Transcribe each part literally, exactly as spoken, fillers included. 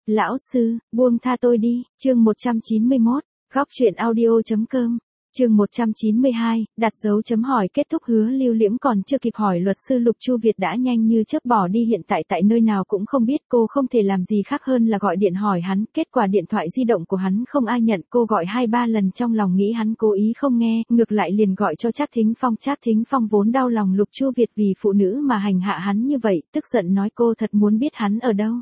Lão sư, buông tha tôi đi, chương một trăm chín mươi mốt, góc truyện audio.com, chương một trăm chín mươi hai, đặt dấu chấm hỏi kết thúc. Hứa Lưu Liễm còn chưa kịp hỏi luật sư Lục Chu Việt đã nhanh như chớp bỏ đi, hiện tại tại nơi nào cũng không biết. Cô không thể làm gì khác hơn là gọi điện hỏi hắn, kết quả điện thoại di động của hắn không ai nhận. Cô gọi hai ba lần trong lòng nghĩ hắn cố ý không nghe, ngược lại liền gọi cho Trác Thính Phong. Trác Thính Phong vốn đau lòng Lục Chu Việt vì phụ nữ mà hành hạ hắn như vậy, tức giận nói cô thật muốn biết hắn ở đâu.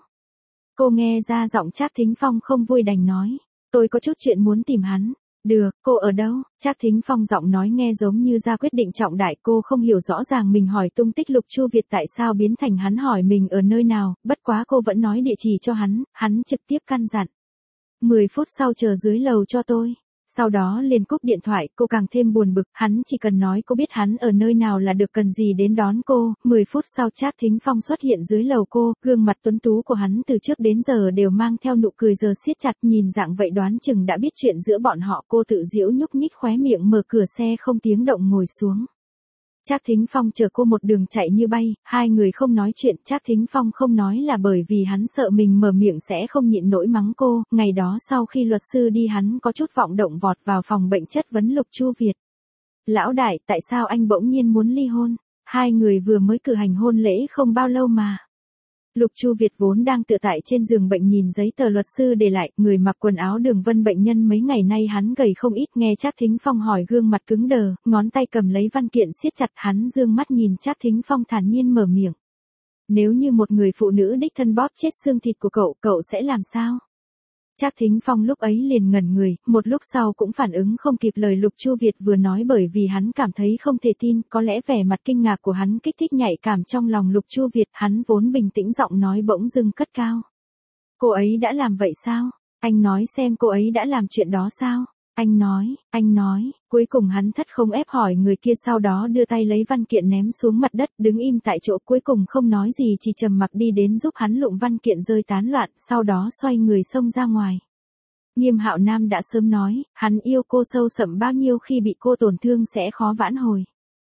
Cô nghe ra giọng Trác Thính Phong không vui đành nói, tôi có chút chuyện muốn tìm hắn. Được, cô ở đâu? Trác Thính Phong giọng nói nghe giống như ra quyết định trọng đại. Cô không hiểu rõ ràng mình hỏi tung tích Lục Chu Việt tại sao biến thành hắn hỏi mình ở nơi nào, bất quá cô vẫn nói địa chỉ cho hắn, hắn trực tiếp căn dặn. mười phút sau chờ dưới lầu cho tôi. Sau đó liền cúp điện thoại. Cô càng thêm buồn bực, hắn chỉ cần nói cô biết hắn ở nơi nào là được, cần gì đến đón cô. mười phút sau Trác Thính Phong xuất hiện dưới lầu cô, gương mặt tuấn tú của hắn từ trước đến giờ đều mang theo nụ cười giờ siết chặt, nhìn dạng vậy đoán chừng đã biết chuyện giữa bọn họ. Cô tự giễu nhúc nhích khóe miệng, mở cửa xe không tiếng động ngồi xuống. Trác Thính Phong chờ cô một đường chạy như bay, hai người không nói chuyện. Trác Thính Phong không nói là bởi vì hắn sợ mình mở miệng sẽ không nhịn nổi mắng cô. Ngày đó sau khi luật sư đi hắn có chút vọng động vọt vào phòng bệnh chất vấn Lục Chu Việt. Lão đại, tại sao anh bỗng nhiên muốn ly hôn? Hai người vừa mới cử hành hôn lễ không bao lâu mà. Lục Chu Việt vốn đang tựa tại trên giường bệnh nhìn giấy tờ luật sư để lại, người mặc quần áo đường vân bệnh nhân. Mấy ngày nay hắn gầy không ít, nghe Trác Thính Phong hỏi gương mặt cứng đờ, ngón tay cầm lấy văn kiện siết chặt. Hắn dương mắt nhìn Trác Thính Phong thản nhiên mở miệng. Nếu như một người phụ nữ đích thân bóp chết xương thịt của cậu, cậu sẽ làm sao? Trác Thính Phong lúc ấy liền ngẩn người, một lúc sau cũng phản ứng không kịp lời Lục Chu Việt vừa nói, bởi vì hắn cảm thấy không thể tin. Có lẽ vẻ mặt kinh ngạc của hắn kích thích nhạy cảm trong lòng Lục Chu Việt. Hắn vốn bình tĩnh giọng nói bỗng dưng cất cao. Cô ấy đã làm vậy sao? Anh nói xem, cô ấy đã làm chuyện đó sao? Anh nói, anh nói, cuối cùng hắn thất không ép hỏi người kia, sau đó đưa tay lấy văn kiện ném xuống mặt đất, đứng im tại chỗ, cuối cùng không nói gì, chỉ trầm mặc đi đến giúp hắn lụm văn kiện rơi tán loạn, sau đó xoay người xông ra ngoài. Nghiêm Hạo Nam đã sớm nói, hắn yêu cô sâu sậm bao nhiêu, khi bị cô tổn thương sẽ khó vãn hồi.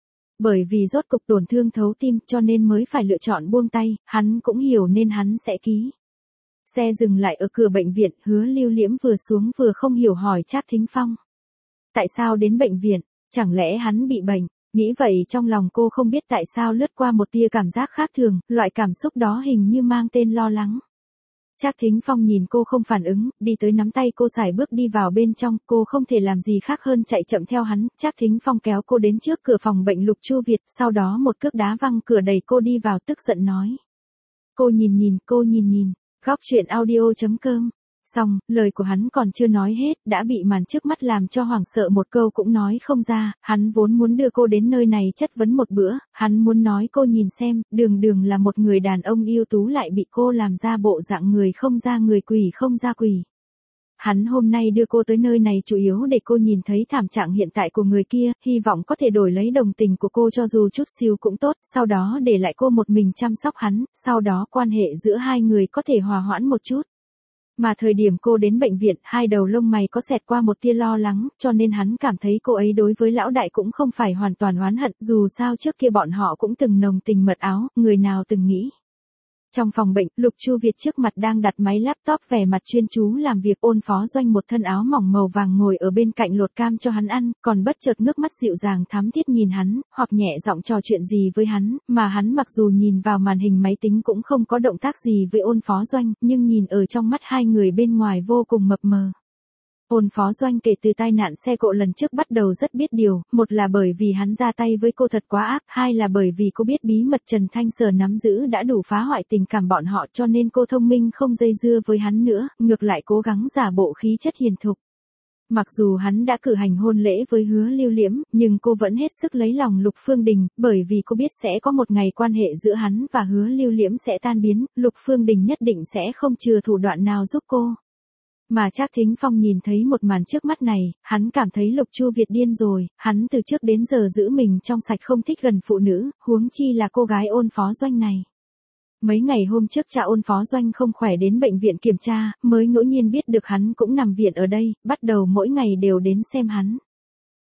Bởi vì rốt cục tổn thương thấu tim cho nên mới phải lựa chọn buông tay, hắn cũng hiểu nên hắn sẽ ký. Xe dừng lại ở cửa bệnh viện, Hứa Lưu Liễm vừa xuống vừa không hiểu hỏi Trác Thính Phong. Tại sao đến bệnh viện? Chẳng lẽ hắn bị bệnh? Nghĩ vậy trong lòng cô không biết tại sao lướt qua một tia cảm giác khác thường, loại cảm xúc đó hình như mang tên lo lắng. Trác Thính Phong nhìn cô không phản ứng, đi tới nắm tay cô sải bước đi vào bên trong. Cô không thể làm gì khác hơn chạy chậm theo hắn. Trác Thính Phong kéo cô đến trước cửa phòng bệnh Lục Chu Việt, sau đó một cước đá văng cửa đẩy cô đi vào, tức giận nói. Cô nhìn nhìn, cô nhìn nhìn. Góc truyện audio.com. Xong, lời của hắn còn chưa nói hết, đã bị màn trước mắt làm cho hoảng sợ, một câu cũng nói không ra. Hắn vốn muốn đưa cô đến nơi này chất vấn một bữa, hắn muốn nói cô nhìn xem, đường đường là một người đàn ông ưu tú lại bị cô làm ra bộ dạng người không ra người, quỷ không ra quỷ. Hắn hôm nay đưa cô tới nơi này chủ yếu để cô nhìn thấy thảm trạng hiện tại của người kia, hy vọng có thể đổi lấy đồng tình của cô cho dù chút xíu cũng tốt, sau đó để lại cô một mình chăm sóc hắn, sau đó quan hệ giữa hai người có thể hòa hoãn một chút. Mà thời điểm cô đến bệnh viện, hai đầu lông mày có xẹt qua một tia lo lắng, cho nên hắn cảm thấy cô ấy đối với lão đại cũng không phải hoàn toàn oán hận, dù sao trước kia bọn họ cũng từng nồng tình mật áo, người nào từng nghĩ. Trong phòng bệnh, Lục Chu Việt trước mặt đang đặt máy laptop, vẻ mặt chuyên chú làm việc. Ôn Phó Doanh một thân áo mỏng màu vàng ngồi ở bên cạnh lột cam cho hắn ăn, còn bất chợt ngước mắt dịu dàng thắm thiết nhìn hắn, hoặc nhẹ giọng trò chuyện gì với hắn, mà hắn mặc dù nhìn vào màn hình máy tính cũng không có động tác gì với Ôn Phó Doanh, nhưng nhìn ở trong mắt hai người bên ngoài vô cùng mập mờ. Ôn Phó Doanh kể từ tai nạn xe cộ lần trước bắt đầu rất biết điều, một là bởi vì hắn ra tay với cô thật quá ác, hai là bởi vì cô biết bí mật Trần Thanh Sở nắm giữ đã đủ phá hoại tình cảm bọn họ, cho nên cô thông minh không dây dưa với hắn nữa, ngược lại cố gắng giả bộ khí chất hiền thục. Mặc dù hắn đã cử hành hôn lễ với Hứa Lưu Liễm, nhưng cô vẫn hết sức lấy lòng Lục Phương Đình, bởi vì cô biết sẽ có một ngày quan hệ giữa hắn và Hứa Lưu Liễm sẽ tan biến, Lục Phương Đình nhất định sẽ không chừa thủ đoạn nào giúp cô. Mà Trác Thính Phong nhìn thấy một màn trước mắt này, hắn cảm thấy Lục Chu Việt điên rồi, hắn từ trước đến giờ giữ mình trong sạch, không thích gần phụ nữ, huống chi là cô gái Ôn Phó Doanh này. Mấy ngày hôm trước cha Ôn Phó Doanh không khỏe đến bệnh viện kiểm tra, mới ngẫu nhiên biết được hắn cũng nằm viện ở đây, bắt đầu mỗi ngày đều đến xem hắn.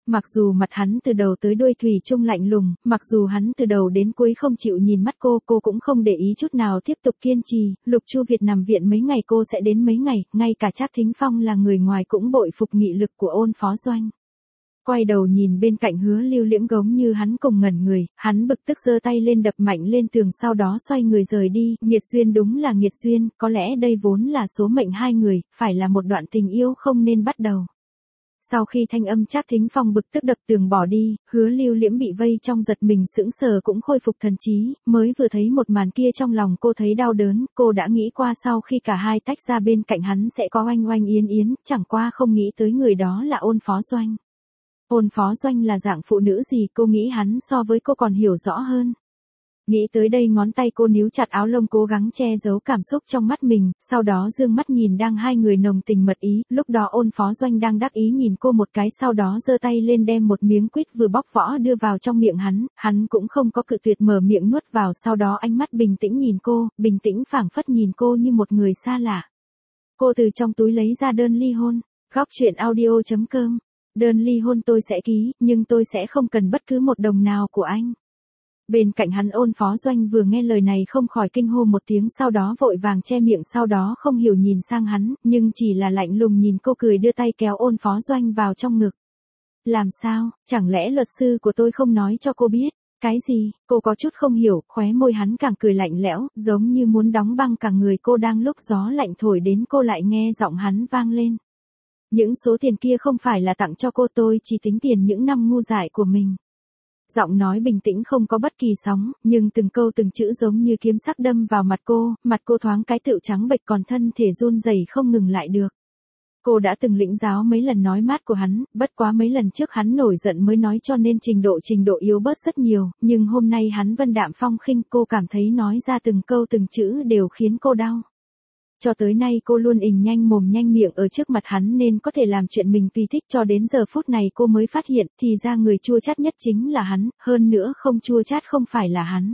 Mặc dù mặt hắn từ đầu tới đuôi thủy chung lạnh lùng, mặc dù hắn từ đầu đến cuối không chịu nhìn mắt cô, cô cũng không để ý chút nào tiếp tục kiên trì, Lục Chu Việt nằm viện mấy ngày cô sẽ đến mấy ngày, ngay cả Trác Thính Phong là người ngoài cũng bội phục nghị lực của Ôn Phó Doanh. Quay đầu nhìn bên cạnh Hứa Lưu Liễm giống như hắn cùng ngẩn người, hắn bực tức giơ tay lên đập mạnh lên tường sau đó xoay người rời đi, nghiệt duyên đúng là nghiệt duyên, có lẽ đây vốn là số mệnh hai người, phải là một đoạn tình yêu không nên bắt đầu. Sau khi thanh âm Trác Thính Phong bực tức đập tường bỏ đi, Hứa Lưu Liễm bị vây trong giật mình sững sờ cũng khôi phục thần trí, mới vừa thấy một màn kia trong lòng cô thấy đau đớn, cô đã nghĩ qua sau khi cả hai tách ra bên cạnh hắn sẽ có Oanh Oanh Yến Yến, chẳng qua không nghĩ tới người đó là Ôn Phó Doanh. Ôn Phó Doanh là dạng phụ nữ gì cô nghĩ hắn so với cô còn hiểu rõ hơn. Nghĩ tới đây ngón tay cô níu chặt áo lông cố gắng che giấu cảm xúc trong mắt mình, sau đó dương mắt nhìn đang hai người nồng tình mật ý, lúc đó Ôn Phó Doanh đang đắc ý nhìn cô một cái sau đó giơ tay lên đem một miếng quýt vừa bóc vỏ đưa vào trong miệng hắn, hắn cũng không có cự tuyệt mở miệng nuốt vào sau đó ánh mắt bình tĩnh nhìn cô, bình tĩnh phảng phất nhìn cô như một người xa lạ. Cô từ trong túi lấy ra đơn ly hôn, góc truyện audio chấm com. Đơn ly hôn tôi sẽ ký, nhưng tôi sẽ không cần bất cứ một đồng nào của anh. Bên cạnh hắn Ôn Phó Doanh vừa nghe lời này không khỏi kinh hô một tiếng sau đó vội vàng che miệng sau đó không hiểu nhìn sang hắn, nhưng chỉ là lạnh lùng nhìn cô cười đưa tay kéo Ôn Phó Doanh vào trong ngực. Làm sao, chẳng lẽ luật sư của tôi không nói cho cô biết? Cái gì, cô có chút không hiểu, khóe môi hắn càng cười lạnh lẽo, giống như muốn đóng băng cả người cô đang lúc gió lạnh thổi đến cô lại nghe giọng hắn vang lên. Những số tiền kia không phải là tặng cho cô tôi chỉ tính tiền những năm ngu dại của mình. Giọng nói bình tĩnh không có bất kỳ sóng, nhưng từng câu từng chữ giống như kiếm sắc đâm vào mặt cô, mặt cô thoáng cái tựu trắng bệch còn thân thể run rẩy không ngừng lại được. Cô đã từng lĩnh giáo mấy lần nói mát của hắn, bất quá mấy lần trước hắn nổi giận mới nói cho nên trình độ trình độ yếu bớt rất nhiều, nhưng hôm nay hắn vân đạm phong khinh cô cảm thấy nói ra từng câu từng chữ đều khiến cô đau. Cho tới nay cô luôn ình nhanh mồm nhanh miệng ở trước mặt hắn nên có thể làm chuyện mình tùy thích cho đến giờ phút này cô mới phát hiện thì ra người chua chát nhất chính là hắn, hơn nữa không chua chát không phải là hắn.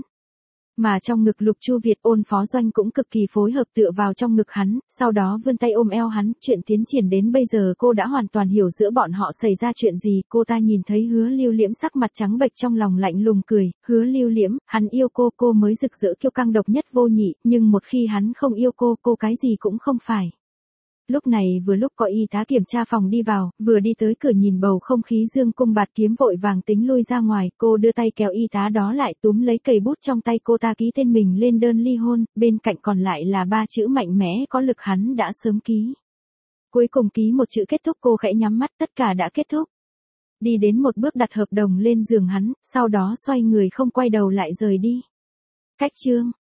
Mà trong ngực Lục Chu Việt Ôn Phó Doanh cũng cực kỳ phối hợp tựa vào trong ngực hắn, sau đó vươn tay ôm eo hắn, chuyện tiến triển đến bây giờ cô đã hoàn toàn hiểu giữa bọn họ xảy ra chuyện gì, cô ta nhìn thấy Hứa Lưu Liễm sắc mặt trắng bệch trong lòng lạnh lùng cười, Hứa Lưu Liễm, hắn yêu cô, cô mới rực rỡ kiêu căng độc nhất vô nhị, nhưng một khi hắn không yêu cô, cô cái gì cũng không phải. Lúc này vừa lúc có y tá kiểm tra phòng đi vào, vừa đi tới cửa nhìn bầu không khí dương cung bạt kiếm vội vàng tính lui ra ngoài, cô đưa tay kéo y tá đó lại túm lấy cây bút trong tay cô ta ký tên mình lên đơn ly hôn, bên cạnh còn lại là ba chữ mạnh mẽ có lực hắn đã sớm ký. Cuối cùng ký một chữ kết thúc cô khẽ nhắm mắt tất cả đã kết thúc. Đi đến một bước đặt hợp đồng lên giường hắn, sau đó xoay người không quay đầu lại rời đi. Cách chương